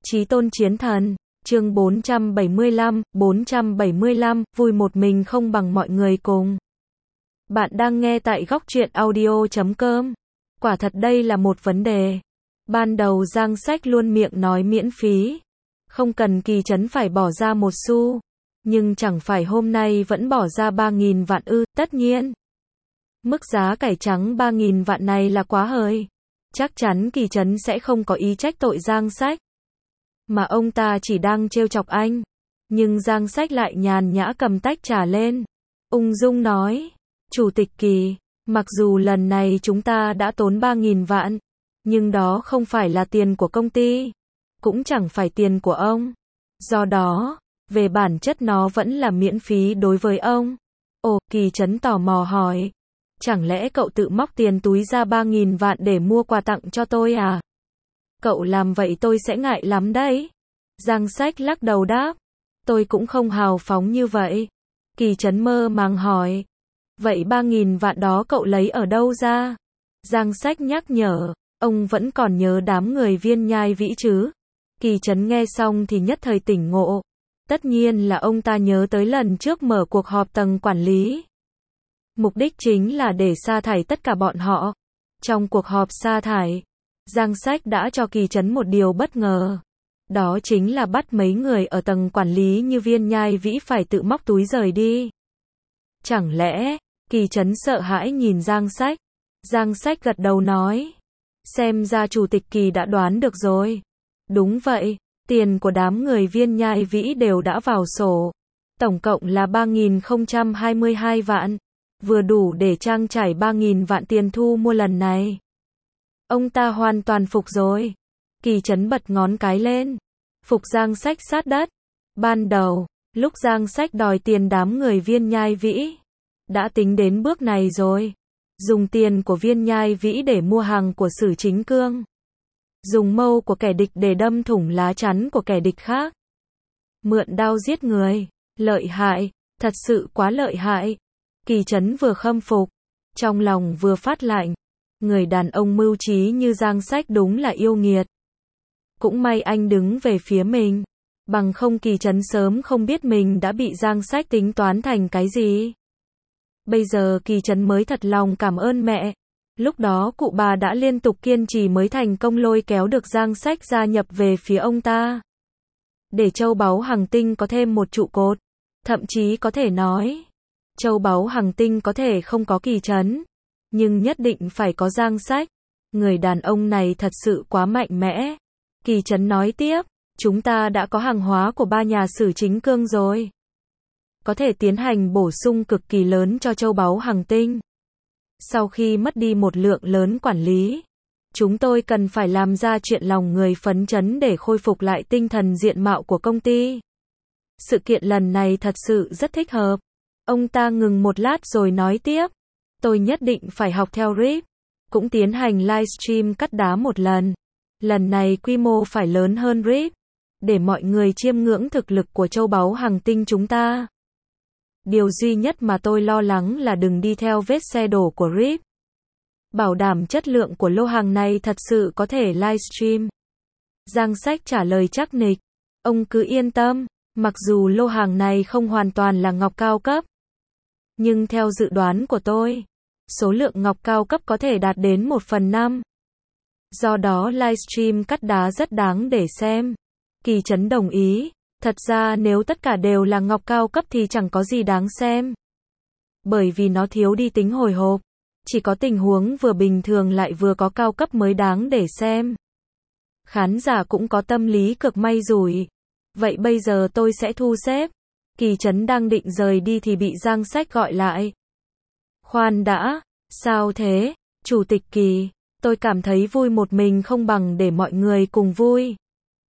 Chí tôn chiến thần, chương 475, vui một mình không bằng mọi người cùng. Bạn đang nghe tại góc truyện audio.com. Quả thật đây là một vấn đề. Ban đầu Giang Sách luôn miệng nói miễn phí. Không cần Kỳ Trấn phải bỏ ra một xu. Nhưng chẳng phải hôm nay vẫn bỏ ra 3.000 vạn ư, tất nhiên. Mức giá cải trắng 3.000 vạn này là quá hời. Chắc chắn Kỳ Trấn sẽ không có ý trách tội Giang Sách. Mà ông ta chỉ đang trêu chọc anh. Nhưng Giang Sách lại nhàn nhã cầm tách trà lên. Ung dung nói, Chủ tịch Kỳ, mặc dù lần này chúng ta đã tốn 3.000 vạn, nhưng đó không phải là tiền của công ty, cũng chẳng phải tiền của ông. Do đó, về bản chất nó vẫn là miễn phí đối với ông. Ồ, Kỳ Trấn tò mò hỏi, chẳng lẽ cậu tự móc tiền túi ra 3.000 vạn để mua quà tặng cho tôi à? Cậu làm vậy tôi sẽ ngại lắm đấy. Giang Sách lắc đầu đáp, tôi cũng không hào phóng như vậy. Kỳ Trấn mơ màng hỏi, vậy 3.000 vạn đó cậu lấy ở đâu ra? Giang Sách nhắc nhở, ông vẫn còn nhớ đám người Viên Nhai Vĩ chứ? Kỳ Trấn nghe xong thì nhất thời tỉnh ngộ. Tất nhiên là ông ta nhớ tới lần trước mở cuộc họp tầng quản lý. Mục đích chính là để sa thải tất cả bọn họ. Trong cuộc họp sa thải, Giang Sách đã cho Kỳ Trấn một điều bất ngờ. Đó chính là bắt mấy người ở tầng quản lý như Viên Nhai Vĩ phải tự móc túi rời đi. Chẳng lẽ, Kỳ Trấn sợ hãi nhìn Giang Sách. Giang Sách gật đầu nói, xem ra Chủ tịch Kỳ đã đoán được rồi. Đúng vậy, tiền của đám người Viên Nhai Vĩ đều đã vào sổ. Tổng cộng là 3.022 vạn. Vừa đủ để trang trải 3.000 vạn tiền thu mua lần này. Ông ta hoàn toàn phục rồi. Kỳ Trấn bật ngón cái lên. Phục Giang Sách sát đất. Ban đầu, lúc Giang Sách đòi tiền đám người Viên Nhai Vĩ, đã tính đến bước này rồi. Dùng tiền của Viên Nhai Vĩ để mua hàng của Sử Chính Cương. Dùng mâu của kẻ địch để đâm thủng lá chắn của kẻ địch khác. Mượn đao giết người. Lợi hại, thật sự quá lợi hại. Kỳ Trấn vừa khâm phục, trong lòng vừa phát lạnh. Người đàn ông mưu trí như Giang Sách đúng là yêu nghiệt. Cũng may anh đứng về phía mình. Bằng không Kỳ Trấn sớm không biết mình đã bị Giang Sách tính toán thành cái gì. Bây giờ Kỳ Trấn mới thật lòng cảm ơn mẹ. Lúc đó cụ bà đã liên tục kiên trì mới thành công lôi kéo được Giang Sách gia nhập về phía ông ta. Để châu báu Hằng Tinh có thêm một trụ cột. Thậm chí có thể nói, châu báu Hằng Tinh có thể không có Kỳ Trấn, nhưng nhất định phải có Giang Sách. Người đàn ông này thật sự quá mạnh mẽ. Kỳ Trấn nói tiếp, chúng ta đã có hàng hóa của ba nhà Sử Chính Cương rồi. Có thể tiến hành bổ sung cực kỳ lớn cho châu báu Hằng Tinh. Sau khi mất đi một lượng lớn quản lý, chúng tôi cần phải làm ra chuyện lòng người phấn chấn để khôi phục lại tinh thần diện mạo của công ty. Sự kiện lần này thật sự rất thích hợp. Ông ta ngừng một lát rồi nói tiếp, tôi nhất định phải học theo RIP, cũng tiến hành livestream cắt đá một lần. Lần này quy mô phải lớn hơn RIP, để mọi người chiêm ngưỡng thực lực của châu báu Hằng Tinh chúng ta. Điều duy nhất mà tôi lo lắng là đừng đi theo vết xe đổ của RIP. Bảo đảm chất lượng của lô hàng này thật sự có thể livestream. Giang Sách trả lời chắc nịch, ông cứ yên tâm, mặc dù lô hàng này không hoàn toàn là ngọc cao cấp, nhưng theo dự đoán của tôi, số lượng ngọc cao cấp có thể đạt đến 1/5. Do đó livestream cắt đá rất đáng để xem. Kỳ Trấn đồng ý, thật ra nếu tất cả đều là ngọc cao cấp thì chẳng có gì đáng xem. Bởi vì nó thiếu đi tính hồi hộp, chỉ có tình huống vừa bình thường lại vừa có cao cấp mới đáng để xem. Khán giả cũng có tâm lý cực may rủi. Vậy bây giờ tôi sẽ thu xếp. Kỳ Trấn đang định rời đi thì bị Giang Sách gọi lại. Khoan đã, sao thế, Chủ tịch Kỳ, tôi cảm thấy vui một mình không bằng để mọi người cùng vui.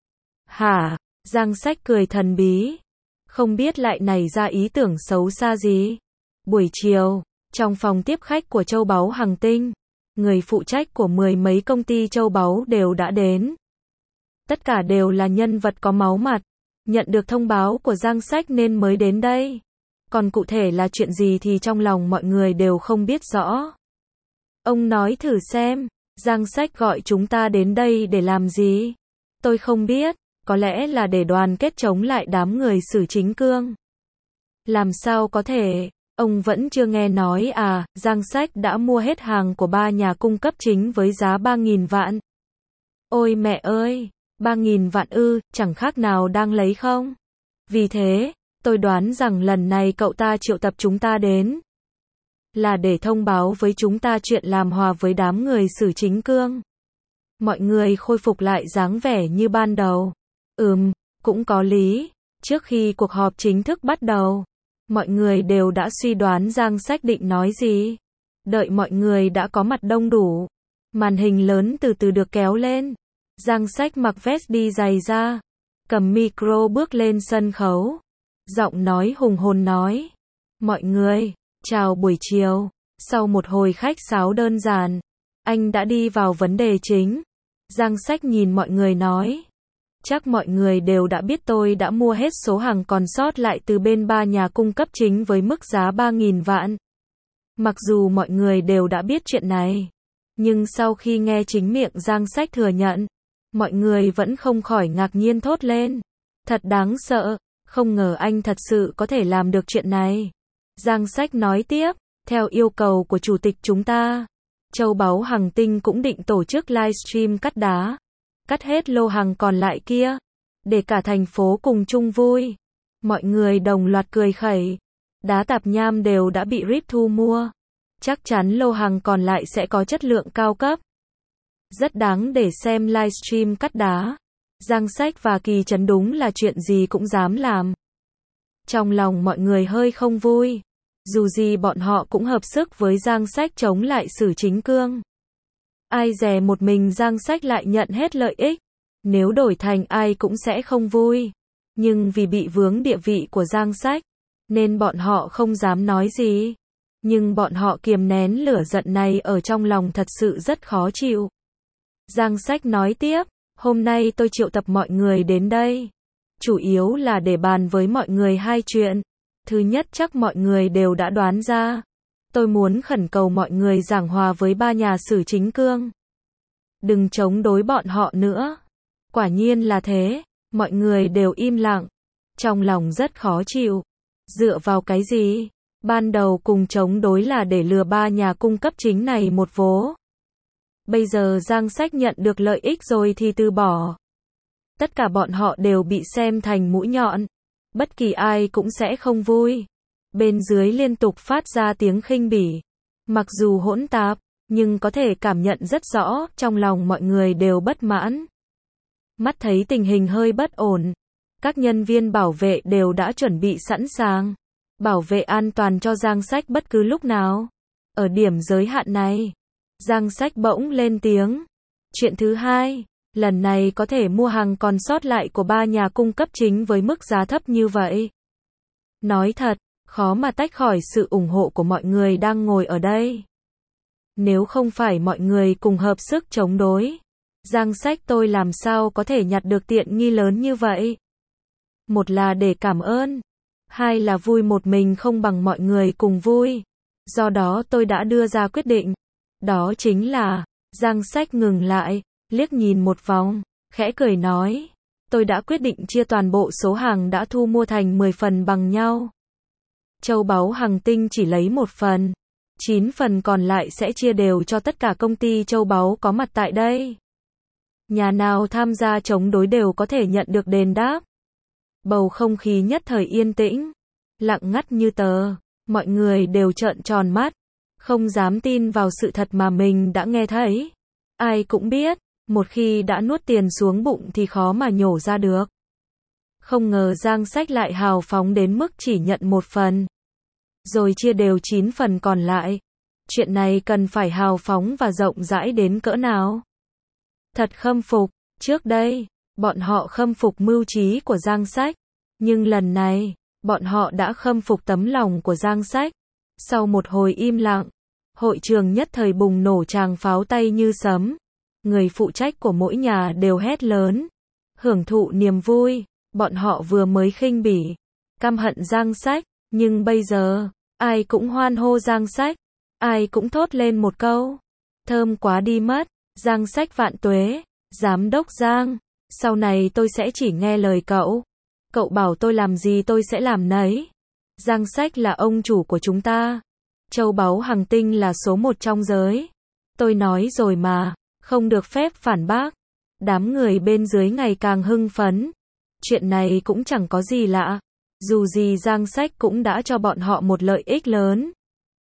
Hả? Giang Sách cười thần bí. Không biết lại nảy ra ý tưởng xấu xa gì. Buổi chiều, trong phòng tiếp khách của châu báu Hằng Tinh, người phụ trách của 10 mấy công ty châu báu đều đã đến. Tất cả đều là nhân vật có máu mặt. Nhận được thông báo của Giang Sách nên mới đến đây. Còn cụ thể là chuyện gì thì trong lòng mọi người đều không biết rõ. Ông nói thử xem, Giang Sách gọi chúng ta đến đây để làm gì? Tôi không biết, có lẽ là để đoàn kết chống lại đám người Sử Chính Cương. Làm sao có thể, ông vẫn chưa nghe nói à, Giang Sách đã mua hết hàng của 3 nhà cung cấp chính với giá 3.000 vạn. Ôi mẹ ơi, 3.000 vạn ư, chẳng khác nào đang lấy không? Vì thế, tôi đoán rằng lần này cậu ta triệu tập chúng ta đến là để thông báo với chúng ta chuyện làm hòa với đám người Sử Chính Cương. Mọi người khôi phục lại dáng vẻ như ban đầu. Cũng có lý. Trước khi cuộc họp chính thức bắt đầu, mọi người đều đã suy đoán Giang Sách định nói gì. Đợi mọi người đã có mặt đông đủ, màn hình lớn từ từ được kéo lên. Giang Sách mặc vest đi giày da, cầm micro bước lên sân khấu. Giọng nói hùng hồn nói: mọi người, chào buổi chiều. Sau một hồi khách sáo đơn giản, anh đã đi vào vấn đề chính. Giang Sách nhìn mọi người nói: chắc mọi người đều đã biết tôi đã mua hết số hàng còn sót lại từ bên 3 nhà cung cấp chính với mức giá 3.000 vạn. Mặc dù mọi người đều đã biết chuyện này, nhưng sau khi nghe chính miệng Giang Sách thừa nhận, mọi người vẫn không khỏi ngạc nhiên thốt lên: thật đáng sợ, không ngờ anh thật sự có thể làm được chuyện này. Giang Sách nói tiếp: theo yêu cầu của chủ tịch chúng ta, Châu Báu Hằng Tinh cũng định tổ chức livestream cắt đá, cắt hết lô hàng còn lại kia, để cả thành phố cùng chung vui. Mọi người đồng loạt cười khẩy. Đá tạp nham đều đã bị RIP thu mua, chắc chắn lô hàng còn lại sẽ có chất lượng cao cấp, rất đáng để xem livestream cắt đá. Giang Sách và Kỳ Trấn đúng là chuyện gì cũng dám làm. Trong lòng mọi người hơi không vui. Dù gì bọn họ cũng hợp sức với Giang Sách chống lại Sử Chính Cương. Ai dè một mình Giang Sách lại nhận hết lợi ích. Nếu đổi thành ai cũng sẽ không vui. Nhưng vì bị vướng địa vị của Giang Sách, nên bọn họ không dám nói gì. Nhưng bọn họ kiềm nén lửa giận này ở trong lòng thật sự rất khó chịu. Giang Sách nói tiếp: hôm nay tôi triệu tập mọi người đến đây, chủ yếu là để bàn với mọi người hai chuyện. Thứ nhất, chắc mọi người đều đã đoán ra. Tôi muốn khẩn cầu mọi người giảng hòa với 3 nhà Sử Chính Cương. Đừng chống đối bọn họ nữa. Quả nhiên là thế. Mọi người đều im lặng. Trong lòng rất khó chịu. Dựa vào cái gì? Ban đầu cùng chống đối là để lừa 3 nhà cung cấp chính này một vố. Bây giờ Giang Sách nhận được lợi ích rồi thì từ bỏ. Tất cả bọn họ đều bị xem thành mũi nhọn. Bất kỳ ai cũng sẽ không vui. Bên dưới liên tục phát ra tiếng khinh bỉ. Mặc dù hỗn tạp, nhưng có thể cảm nhận rất rõ, trong lòng mọi người đều bất mãn. Mắt thấy tình hình hơi bất ổn, các nhân viên bảo vệ đều đã chuẩn bị sẵn sàng, bảo vệ an toàn cho Giang Sách bất cứ lúc nào. Ở điểm giới hạn này, Giang Sách bỗng lên tiếng. Chuyện thứ hai, lần này có thể mua hàng còn sót lại của 3 nhà cung cấp chính với mức giá thấp như vậy. Nói thật, khó mà tách khỏi sự ủng hộ của mọi người đang ngồi ở đây. Nếu không phải mọi người cùng hợp sức chống đối, Giang Sách tôi làm sao có thể nhặt được tiện nghi lớn như vậy. Một là để cảm ơn, hai là vui một mình không bằng mọi người cùng vui. Do đó tôi đã đưa ra quyết định. Đó chính là, Giang Sách ngừng lại, liếc nhìn một vòng, khẽ cười nói, tôi đã quyết định chia toàn bộ số hàng đã thu mua thành 10 phần bằng nhau. Châu Báu Hằng Tinh chỉ lấy 1 phần, 9 phần còn lại sẽ chia đều cho tất cả công ty châu báu có mặt tại đây. Nhà nào tham gia chống đối đều có thể nhận được đền đáp. Bầu không khí nhất thời yên tĩnh, lặng ngắt như tờ, mọi người đều trợn tròn mắt, không dám tin vào sự thật mà mình đã nghe thấy. Ai cũng biết, một khi đã nuốt tiền xuống bụng thì khó mà nhổ ra được. Không ngờ Giang Sách lại hào phóng đến mức chỉ nhận 1 phần, rồi chia đều 9 phần còn lại. Chuyện này cần phải hào phóng và rộng rãi đến cỡ nào. Thật khâm phục, trước đây, bọn họ khâm phục mưu trí của Giang Sách, nhưng lần này, bọn họ đã khâm phục tấm lòng của Giang Sách. Sau một hồi im lặng, hội trường nhất thời bùng nổ tràng pháo tay như sấm. Người phụ trách của mỗi nhà đều hét lớn, hưởng thụ niềm vui. Bọn họ vừa mới khinh bỉ, căm hận Giang Sách, nhưng bây giờ, ai cũng hoan hô Giang Sách, ai cũng thốt lên một câu, thơm quá đi mất, Giang Sách vạn tuế, giám đốc Giang. Sau này tôi sẽ chỉ nghe lời cậu. Cậu bảo tôi làm gì tôi sẽ làm nấy. Giang Sách là ông chủ của chúng ta. Châu báu Hằng Tinh là số 1 trong giới. Tôi nói rồi mà, không được phép phản bác. Đám người bên dưới ngày càng hưng phấn. Chuyện này cũng chẳng có gì lạ. Dù gì Giang Sách cũng đã cho bọn họ một lợi ích lớn.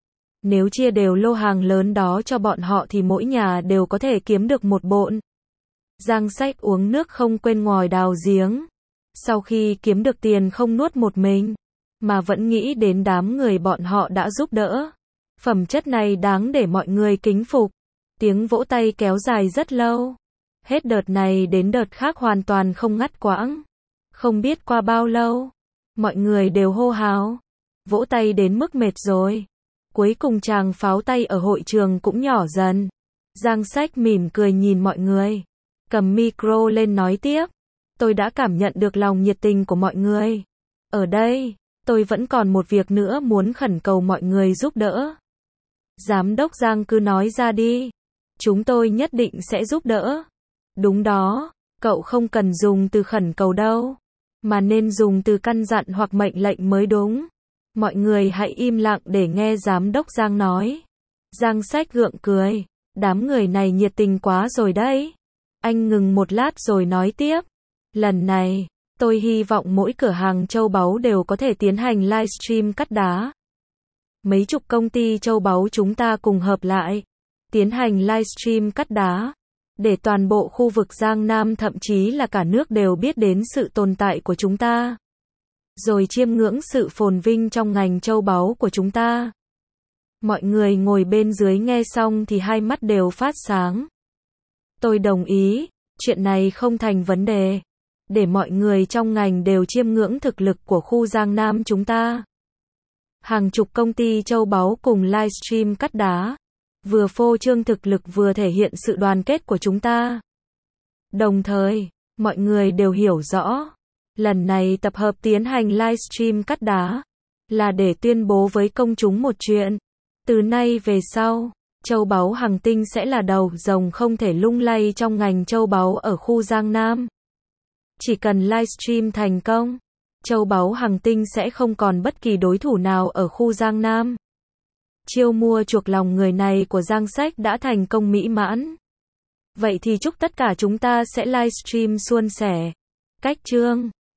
Nếu chia đều lô hàng lớn đó cho bọn họ thì mỗi nhà đều có thể kiếm được một bộn. Giang Sách uống nước không quên ngòi đào giếng. Sau khi kiếm được tiền không nuốt một mình, mà vẫn nghĩ đến đám người bọn họ đã giúp đỡ. Phẩm chất này đáng để mọi người kính phục. Tiếng vỗ tay kéo dài rất lâu. Hết đợt này đến đợt khác hoàn toàn không ngắt quãng. Không biết qua bao lâu, mọi người đều hô hào. Vỗ tay đến mức mệt rồi. Cuối cùng tràng pháo tay ở hội trường cũng nhỏ dần. Giang Sách mỉm cười nhìn mọi người. Cầm micro lên nói tiếp. Tôi đã cảm nhận được lòng nhiệt tình của mọi người. Ở đây, tôi vẫn còn một việc nữa muốn khẩn cầu mọi người giúp đỡ. Giám đốc Giang cứ nói ra đi. Chúng tôi nhất định sẽ giúp đỡ. Đúng đó, cậu không cần dùng từ khẩn cầu đâu. Mà nên dùng từ căn dặn hoặc mệnh lệnh mới đúng. Mọi người hãy im lặng để nghe giám đốc Giang nói. Giang Sách gượng cười. Đám người này nhiệt tình quá rồi đấy. Anh ngừng một lát rồi nói tiếp. Lần này, tôi hy vọng mỗi cửa hàng châu báu đều có thể tiến hành livestream cắt đá. Mấy chục công ty châu báu chúng ta cùng hợp lại. Tiến hành livestream cắt đá. Để toàn bộ khu vực Giang Nam thậm chí là cả nước đều biết đến sự tồn tại của chúng ta. Rồi chiêm ngưỡng sự phồn vinh trong ngành châu báu của chúng ta. Mọi người ngồi bên dưới nghe xong thì hai mắt đều phát sáng. Tôi đồng ý, chuyện này không thành vấn đề. Để mọi người trong ngành đều chiêm ngưỡng thực lực của khu Giang Nam chúng ta. Hàng chục công ty châu báu cùng livestream cắt đá. Vừa phô trương thực lực vừa thể hiện sự đoàn kết của chúng ta. Đồng thời, mọi người đều hiểu rõ. Lần này tập hợp tiến hành livestream cắt đá. Là để tuyên bố với công chúng một chuyện. Từ nay về sau, châu báu Hằng Tinh sẽ là đầu rồng không thể lung lay trong ngành châu báu ở khu Giang Nam. Chỉ cần livestream thành công, châu báu Hằng Tinh sẽ không còn bất kỳ đối thủ nào ở khu Giang Nam. Chiêu mua chuộc lòng người này của Giang Sách đã thành công mỹ mãn. Vậy thì chúc tất cả chúng ta sẽ livestream suôn sẻ. Cách chương